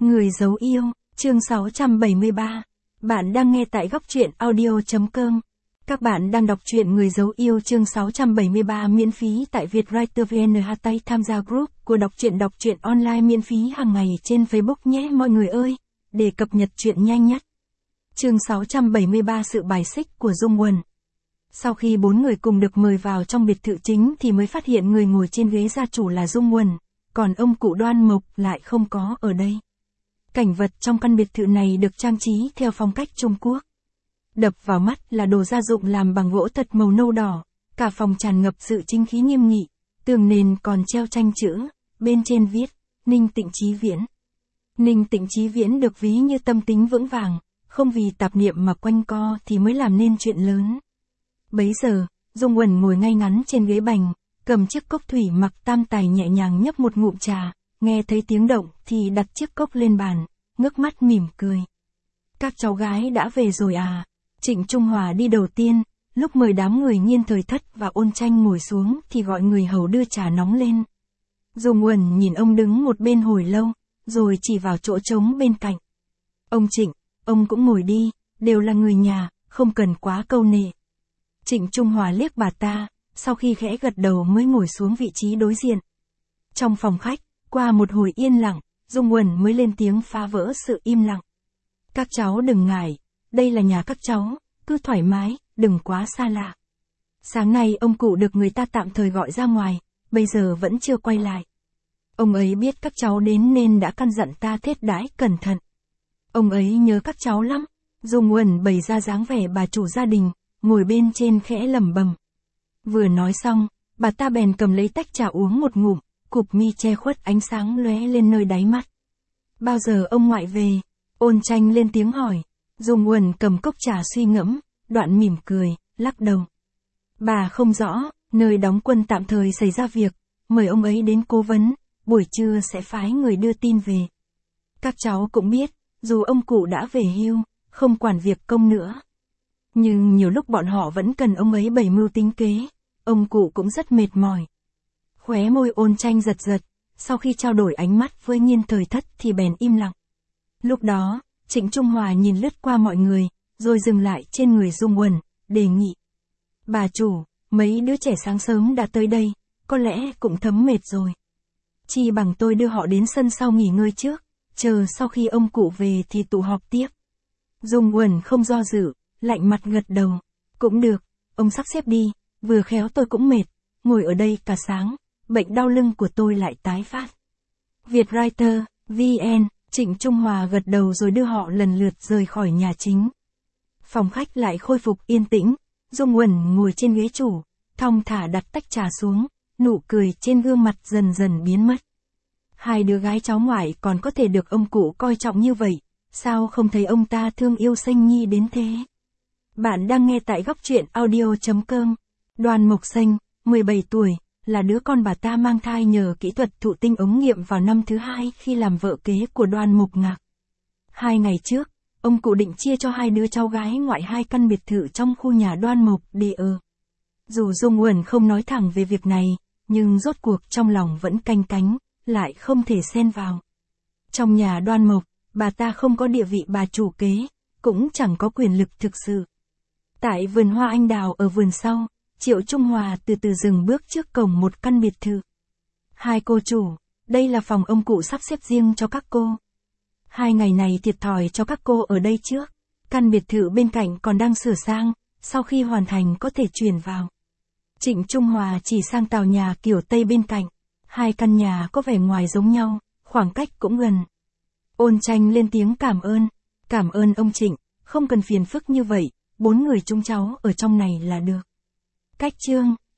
Người giấu yêu, chương 673. Bạn đang nghe tại góc truyện audio.com. Các bạn đang đọc truyện Người giấu yêu chương 673 miễn phí tại Vietwriter VN. Hãy tham gia group của đọc truyện online miễn phí hàng ngày trên Facebook nhé mọi người ơi, để cập nhật truyện nhanh nhất. Chương 673 sự bài xích của Dung Quần. Sau khi 4 người cùng được mời vào trong biệt thự chính thì mới phát hiện người ngồi trên ghế gia chủ là Dung Quần, còn ông cụ Đoan Mộc lại không có ở đây. Cảnh vật trong căn biệt thự này được trang trí theo phong cách Trung Quốc. Đập vào mắt là đồ gia dụng làm bằng gỗ thật màu nâu đỏ, cả phòng tràn ngập sự chính khí nghiêm nghị, tường nền còn treo tranh chữ, bên trên viết, Ninh Tịnh Chí Viễn. Ninh Tịnh Chí Viễn được ví như tâm tính vững vàng, không vì tạp niệm mà quanh co thì mới làm nên chuyện lớn. Bấy giờ, Dung Quần ngồi ngay ngắn trên ghế bành, cầm chiếc cốc thủy mặc tam tài nhẹ nhàng nhấp một ngụm trà, nghe thấy tiếng động thì đặt chiếc cốc lên bàn, ngước mắt mỉm cười. Các cháu gái đã về rồi à? Trịnh Trung Hòa đi đầu tiên, lúc mời đám người Nhiên Thời Thất và Ôn Tranh ngồi xuống thì gọi người hầu đưa trà nóng lên. Dung Quần nhìn ông đứng một bên hồi lâu, rồi chỉ vào chỗ trống bên cạnh. Ông Trịnh, ông cũng ngồi đi, đều là người nhà, không cần quá câu nệ. Trịnh Trung Hòa liếc bà ta, sau khi khẽ gật đầu mới ngồi xuống vị trí đối diện. Trong phòng khách, qua một hồi yên lặng, Dung Quần mới lên tiếng phá vỡ sự im lặng. Các cháu đừng ngại, đây là nhà các cháu, cứ thoải mái, đừng quá xa lạ. Sáng nay ông cụ được người ta tạm thời gọi ra ngoài, bây giờ vẫn chưa quay lại. Ông ấy biết các cháu đến nên đã căn dặn ta thiết đãi cẩn thận. Ông ấy nhớ các cháu lắm. Dung Quần bày ra dáng vẻ bà chủ gia đình, ngồi bên trên khẽ lẩm bẩm. Vừa nói xong, bà ta bèn cầm lấy tách trà uống một ngụm, cụp mi che khuất ánh sáng lóe lên nơi đáy mắt. Bao giờ ông ngoại về? Ôn Tranh lên tiếng hỏi. Dung Quần cầm cốc trà suy ngẫm, đoạn mỉm cười, lắc đầu. Bà không rõ, nơi đóng quân tạm thời xảy ra việc, mời ông ấy đến cố vấn, buổi trưa sẽ phái người đưa tin về. Các cháu cũng biết, dù ông cụ đã về hưu, không quản việc công nữa. Nhưng nhiều lúc bọn họ vẫn cần ông ấy bày mưu tính kế, ông cụ cũng rất mệt mỏi. Khóe môi Ôn Tranh giật giật, sau khi trao đổi ánh mắt với Nhiên Thời Thất thì bèn im lặng. Lúc đó, Trịnh Trung Hòa nhìn lướt qua mọi người, rồi dừng lại trên người Dung Quần, đề nghị. Bà chủ, mấy đứa trẻ sáng sớm đã tới đây, có lẽ cũng thấm mệt rồi. Chi bằng tôi đưa họ đến sân sau nghỉ ngơi trước, chờ sau khi ông cụ về thì tụ họp tiếp. Dung Quần không do dự, lạnh mặt gật đầu. Cũng được, ông sắp xếp đi, vừa khéo tôi cũng mệt, ngồi ở đây cả sáng, bệnh đau lưng của tôi lại tái phát. Vietwriter, VN, Trịnh Trung Hòa gật đầu rồi đưa họ lần lượt rời khỏi nhà chính. Phòng khách lại khôi phục yên tĩnh, Dung Quần ngồi trên ghế chủ, thong thả đặt tách trà xuống, nụ cười trên gương mặt dần dần biến mất. Hai đứa gái cháu ngoại còn có thể được ông cụ coi trọng như vậy, sao không thấy ông ta thương yêu Xanh Nhi đến thế? Bạn đang nghe tại góc truyện audio.com. Đoan Mộc Xanh, 17 tuổi, là đứa con bà ta mang thai nhờ kỹ thuật thụ tinh ống nghiệm vào năm thứ 2 khi làm vợ kế của Đoan Mục Ngạc. 2 ngày trước, ông cụ định chia cho hai đứa cháu gái ngoại 2 căn biệt thự trong khu nhà Đoan Mộc để ở. Dù Dung Quần không nói thẳng về việc này, nhưng rốt cuộc trong lòng vẫn canh cánh, lại không thể xen vào. Trong nhà Đoan Mộc, bà ta không có địa vị bà chủ kế, cũng chẳng có quyền lực thực sự. Tại vườn hoa anh đào ở vườn sau, Triệu Trung Hòa từ từ dừng bước trước cổng một căn biệt thự. Hai cô chủ, đây là phòng ông cụ sắp xếp riêng cho các cô. 2 ngày này thiệt thòi cho các cô ở đây trước. Căn biệt thự bên cạnh còn đang sửa sang, sau khi hoàn thành có thể chuyển vào. Trịnh Trung Hòa chỉ sang tòa nhà kiểu Tây bên cạnh. 2 căn nhà có vẻ ngoài giống nhau, khoảng cách cũng gần. Ôn Tranh lên tiếng cảm ơn ông Trịnh, không cần phiền phức như vậy, 4 người chúng cháu ở trong này là được. Cách chương